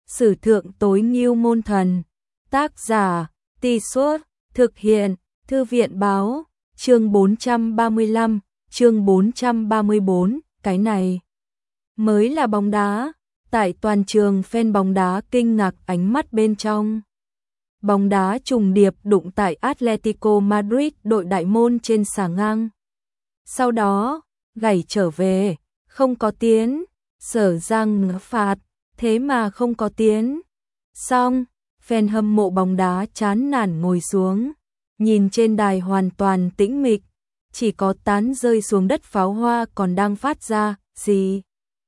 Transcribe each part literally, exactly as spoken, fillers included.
Sử thượng tối ngưu môn thần. Tác giả, Tì Suốt, thực hiện, Thư viện báo, chương bốn trăm ba mươi lăm, chương bốn trăm ba mươi bốn, cái này mới là bóng đá. Tại toàn trường fan bóng đá kinh ngạc ánh mắt bên trong. Bóng đá trùng điệp đụng tại Atletico Madrid đội đại môn trên xà ngang. Sau đó, gảy trở về, không có tiến, Sở Giang phạt, thế mà không có tiến. Xong, fan hâm mộ bóng đá chán nản ngồi xuống, nhìn trên đài hoàn toàn tĩnh mịch, chỉ có tán rơi xuống đất pháo hoa còn đang phát ra, xì,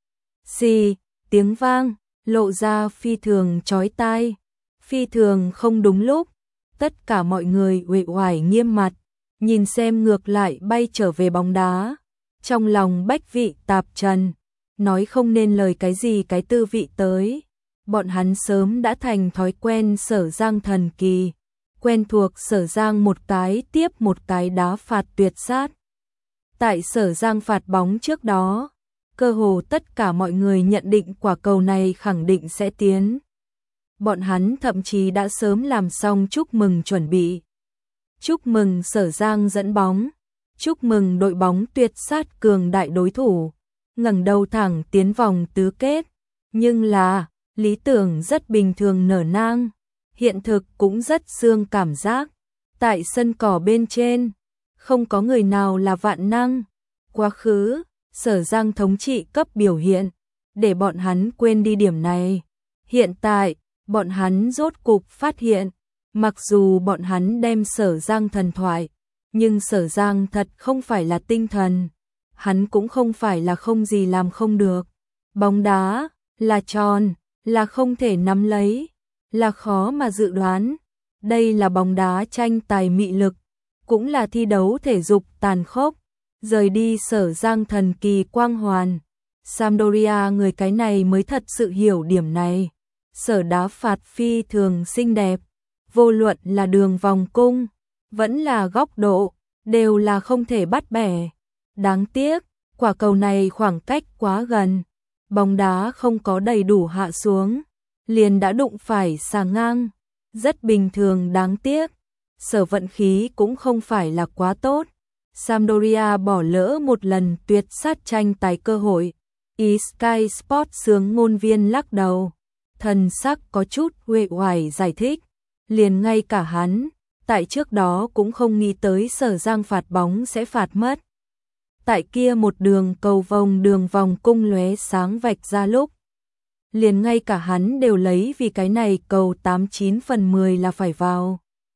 xì, tiếng vang, lộ ra phi thường chói tai, phi thường không đúng lúc. Tất cả mọi người uể oải nghiêm mặt, nhìn xem ngược lại bay trở về bóng đá. Trong lòng bách vị tạp trần, nói không nên lời cái gì cái tư vị tới. Bọn hắn sớm đã thành thói quen Sở Giang thần kỳ, quen thuộc Sở Giang một cái tiếp một cái đá phạt tuyệt sát. Tại Sở Giang phạt bóng trước đó, cơ hồ tất cả mọi người nhận định quả cầu này khẳng định sẽ tiến. Bọn hắn thậm chí đã sớm làm xong chúc mừng chuẩn bị. Chúc mừng Sở Giang dẫn bóng, chúc mừng đội bóng tuyệt sát cường đại đối thủ, ngẩng đầu thẳng tiến vòng tứ kết. Nhưng là, lý tưởng rất bình thường nở nang, hiện thực cũng rất xương cảm giác. Tại sân cỏ bên trên, không có người nào là vạn năng. Quá khứ, Sở Giang thống trị cấp biểu hiện, để bọn hắn quên đi điểm này. Hiện tại, bọn hắn rốt cục phát hiện, mặc dù bọn hắn đem Sở Giang thần thoại, nhưng Sở Giang thật không phải là tinh thần. Hắn cũng không phải là không gì làm không được. Bóng đá, là tròn, là không thể nắm lấy, là khó mà dự đoán. Đây là bóng đá tranh tài mị lực, cũng là thi đấu thể dục tàn khốc. Rời đi Sở Giang thần kỳ quang hoàn, Sampdoria người cái này mới thật sự hiểu điểm này. Sở đá phạt phi thường xinh đẹp, vô luận là đường vòng cung, vẫn là góc độ, đều là không thể bắt bẻ. Đáng tiếc, quả cầu này khoảng cách quá gần, bóng đá không có đầy đủ hạ xuống, liền đã đụng phải xà ngang. Rất bình thường, đáng tiếc. Sở vận khí cũng không phải là quá tốt. Sampdoria bỏ lỡ một lần tuyệt sát tranh tài cơ hội. Ý Sky Sport sướng ngôn viên lắc đầu, thần sắc có chút uể oải giải thích, liền ngay cả hắn, tại trước đó cũng không nghĩ tới Sở Giang phạt bóng sẽ phạt mất. Tại kia một đường cầu vòng đường vòng cung lóe sáng vạch ra lúc, liền ngay cả hắn đều lấy vì cái này cầu tám chín phần mười là phải vào.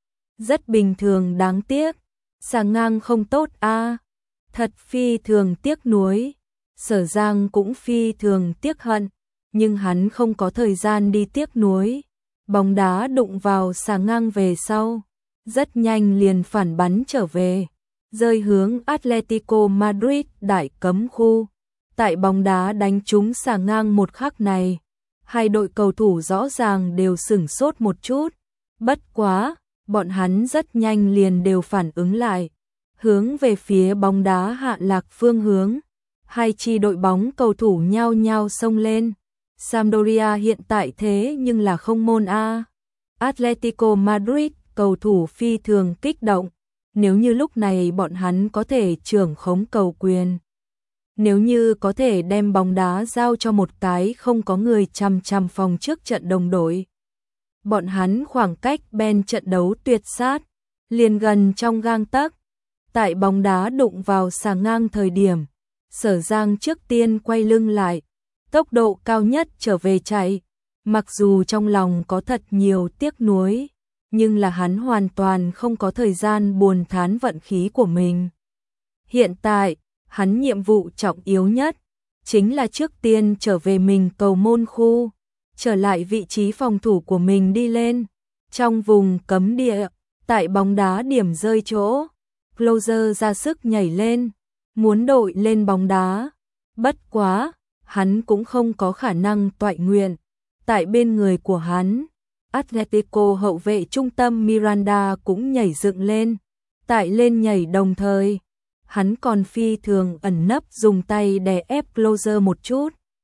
Rất bình thường, đáng tiếc. Xà ngang không tốt a, à. Thật phi thường tiếc nuối. Sở Giang cũng phi thường tiếc hận, nhưng hắn không có thời gian đi tiếc nuối. Bóng đá đụng vào xà ngang về sau, rất nhanh liền phản bắn trở về, rơi hướng Atletico Madrid đại cấm khu. Tại bóng đá đánh trúng xà ngang một khắc này, hai đội cầu thủ rõ ràng đều sửng sốt một chút. Bất quá, bọn hắn rất nhanh liền đều phản ứng lại, hướng về phía bóng đá hạ lạc phương hướng. Hai chi đội bóng cầu thủ nhao nhao xông lên. Sampdoria hiện tại thế nhưng là không môn a. Atletico Madrid cầu thủ phi thường kích động. Nếu như lúc này bọn hắn có thể trưởng khống cầu quyền, nếu như có thể đem bóng đá giao cho một cái không có người chằm chằm phòng trước trận đồng đội, bọn hắn khoảng cách bên trận đấu tuyệt sát liền gần trong gang tấc. Tại bóng đá đụng vào xà ngang thời điểm, Sở Giang trước tiên quay lưng lại, tốc độ cao nhất trở về chạy. Mặc dù trong lòng có thật nhiều tiếc nuối, nhưng là hắn hoàn toàn không có thời gian buồn thán vận khí của mình. Hiện tại, hắn nhiệm vụ trọng yếu nhất chính là trước tiên trở về mình cầu môn khu, trở lại vị trí phòng thủ của mình đi lên. Trong vùng cấm địa, tại bóng đá điểm rơi chỗ, Closer ra sức nhảy lên, muốn đội lên bóng đá. Bất quá, hắn cũng không có khả năng toại nguyện. Tại bên người của hắn, Atletico hậu vệ trung tâm Miranda cũng nhảy dựng lên. Tại lên nhảy đồng thời, hắn còn phi thường ẩn nấp dùng tay đè ép Closer một chút.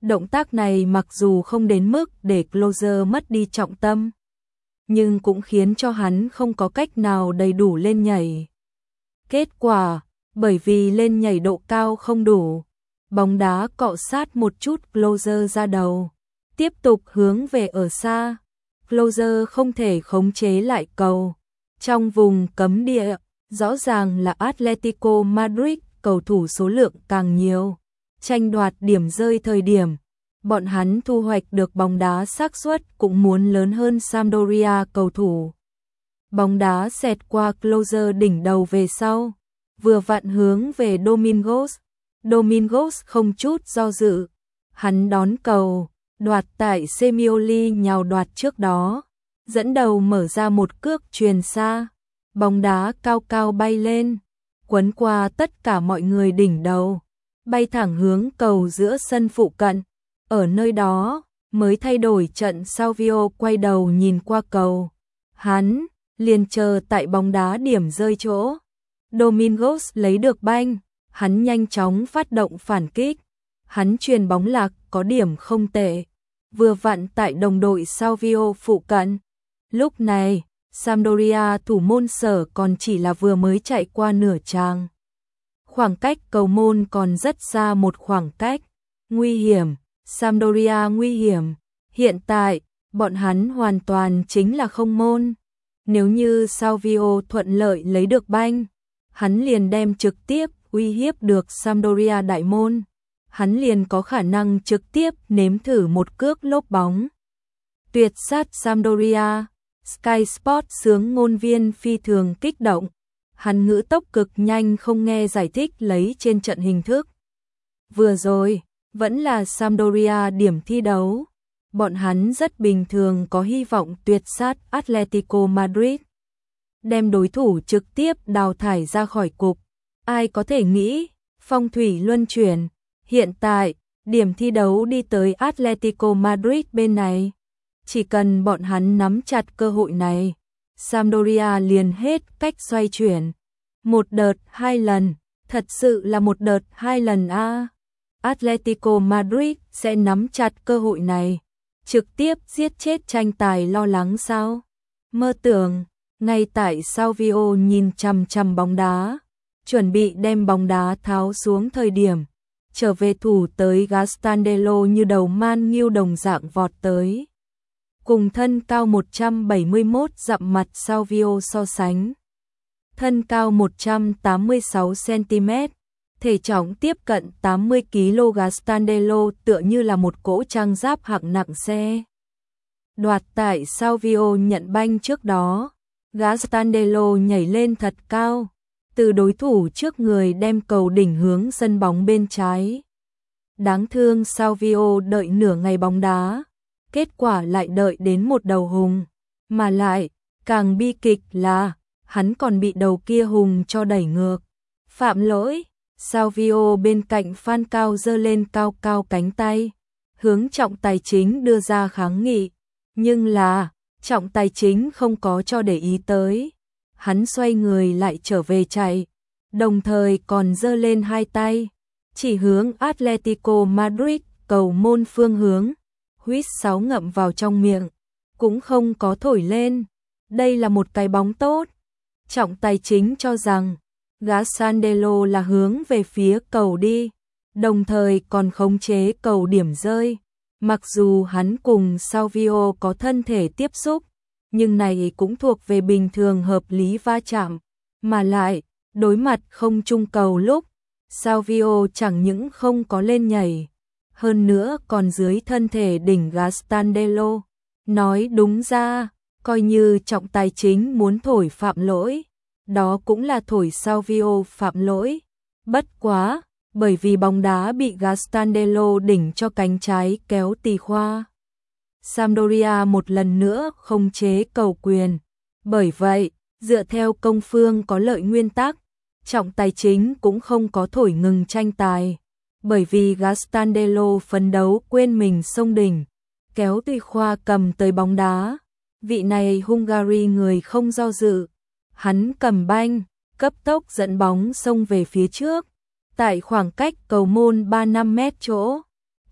Động tác này mặc dù không đến mức để Closer mất đi trọng tâm, nhưng cũng khiến cho hắn không có cách nào đầy đủ lên nhảy. Kết quả, bởi vì lên nhảy độ cao không đủ, bóng đá cọ sát một chút Closer ra đầu, tiếp tục hướng về ở xa. Closer không thể khống chế lại cầu. Trong vùng cấm địa, rõ ràng là Atletico Madrid cầu thủ số lượng càng nhiều, tranh đoạt điểm rơi thời điểm bọn hắn thu hoạch được bóng đá xác suất cũng muốn lớn hơn Sampdoria cầu thủ. Bóng đá xẹt qua Closer đỉnh đầu về sau, vừa vặn hướng về Domingos. Domingos không chút do dự, hắn đón cầu, đoạt tại Semioli nhào đoạt trước đó, dẫn đầu mở ra một cước chuyền xa, bóng đá cao cao bay lên, quấn qua tất cả mọi người đỉnh đầu, bay thẳng hướng cầu giữa sân phụ cận. Ở nơi đó, mới thay đổi trận Salvio quay đầu nhìn qua cầu. Hắn liền chờ tại bóng đá điểm rơi chỗ. Domingos lấy được banh, hắn nhanh chóng phát động phản kích. Hắn chuyền bóng lạc có điểm không tệ, vừa vặn tại đồng đội Salvio phụ cận. Lúc này, Sampdoria thủ môn Sở còn chỉ là vừa mới chạy qua nửa trang. Khoảng cách cầu môn còn rất xa một khoảng cách. Nguy hiểm, Sampdoria nguy hiểm. Hiện tại, bọn hắn hoàn toàn chính là không môn. Nếu như Salvio thuận lợi lấy được banh, hắn liền đem trực tiếp uy hiếp được Sampdoria đại môn. Hắn liền có khả năng trực tiếp nếm thử một cước lốp bóng. Tuyệt sát Sampdoria, Sky Sport sướng ngôn viên phi thường kích động. Hắn ngữ tốc cực nhanh không nghe giải thích lấy trên trận hình thức. Vừa rồi, vẫn là Sampdoria điểm thi đấu. Bọn hắn rất bình thường có hy vọng tuyệt sát Atletico Madrid, đem đối thủ trực tiếp đào thải ra khỏi cục. Ai có thể nghĩ, phong thủy luân chuyển, hiện tại, điểm thi đấu đi tới Atletico Madrid bên này. Chỉ cần bọn hắn nắm chặt cơ hội này, Sampdoria liền hết cách xoay chuyển. Một đợt hai lần, thật sự là một đợt hai lần a. À. Atletico Madrid sẽ nắm chặt cơ hội này, trực tiếp giết chết tranh tài lo lắng sao? Mơ tưởng, ngay tại Salvio nhìn chằm chằm bóng đá, chuẩn bị đem bóng đá tháo xuống thời điểm, trở về thủ tới Gastandelo như đầu man nghiêu đồng dạng vọt tới. Cùng thân cao một trăm bảy mươi mốt dặm mặt Salvio so sánh. Thân cao một trăm tám mươi sáu xăng-ti-mét, thể trọng tiếp cận tám mươi ki lô gam, Gastandelo tựa như là một cỗ trang giáp hạng nặng xe. Đoạt tại Salvio nhận banh trước đó, Gastandelo nhảy lên thật cao, từ đối thủ trước người đem cầu đỉnh hướng sân bóng bên trái. Đáng thương Salvio đợi nửa ngày bóng đá, kết quả lại đợi đến một đầu hùng, mà lại, càng bi kịch là, hắn còn bị đầu kia hùng cho đẩy ngược. Phạm lỗi, Salvio bên cạnh Phan Cao giơ lên cao cao cánh tay, hướng trọng tài chính đưa ra kháng nghị, nhưng là, trọng tài chính không có cho để ý tới. Hắn xoay người lại trở về chạy, đồng thời còn giơ lên hai tay, chỉ hướng Atletico Madrid cầu môn phương hướng. Huýt sáo ngậm vào trong miệng, cũng không có thổi lên. Đây là một cái bóng tốt. Trọng tài chính cho rằng Gastandelo là hướng về phía cầu đi, đồng thời còn khống chế cầu điểm rơi. Mặc dù hắn cùng Salvio có thân thể tiếp xúc, nhưng này cũng thuộc về bình thường hợp lý va chạm, mà lại đối mặt không chung cầu lúc Salvio chẳng những không có lên nhảy, hơn nữa còn dưới thân thể đỉnh Gastandelo. Nói đúng ra, coi như trọng tài chính muốn thổi phạm lỗi, đó cũng là thổi Salvio phạm lỗi. Bất quá, bởi vì bóng đá bị Gastandelo đỉnh cho cánh trái kéo tì khoa. Sampdoria một lần nữa không chế cầu quyền. Bởi vậy, dựa theo công phương có lợi nguyên tắc, trọng tài chính cũng không có thổi ngừng tranh tài. Bởi vì Gastandelo phấn đấu quên mình xông đỉnh, kéo tùy khoa cầm tới bóng đá. Vị này Hungary người không do dự. Hắn cầm banh, cấp tốc dẫn bóng xông về phía trước. Tại khoảng cách cầu môn ba mươi lăm mét chỗ,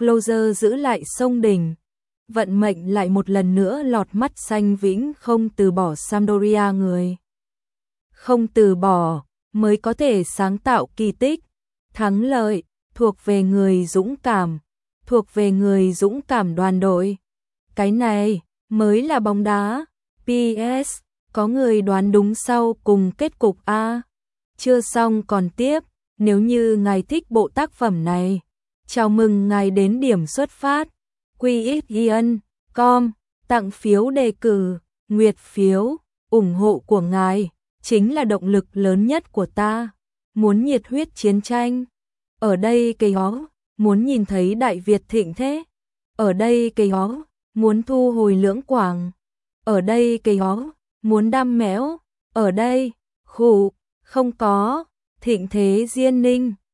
Closer giữ lại sông đỉnh. Vận mệnh lại một lần nữa lọt mắt xanh vĩnh không từ bỏ Sampdoria người. Không từ bỏ, mới có thể sáng tạo kỳ tích. Thắng lợi, thuộc về người dũng cảm, thuộc về người dũng cảm đoàn đội. Cái này, mới là bóng đá. pê ét, có người đoán đúng sau cùng kết cục A. Chưa xong còn tiếp, nếu như ngài thích bộ tác phẩm này, chào mừng ngài đến điểm xuất phát. quy ích ian chấm com, tặng phiếu đề cử, nguyệt phiếu, ủng hộ của ngài chính là động lực lớn nhất của ta. Muốn nhiệt huyết chiến tranh, ở đây cây ó, muốn nhìn thấy Đại Việt thịnh thế, ở đây cây ó, muốn thu hồi Lưỡng Quảng, ở đây cây ó, muốn đam mẽo, ở đây, khủ, không có, thịnh thế Diên Ninh.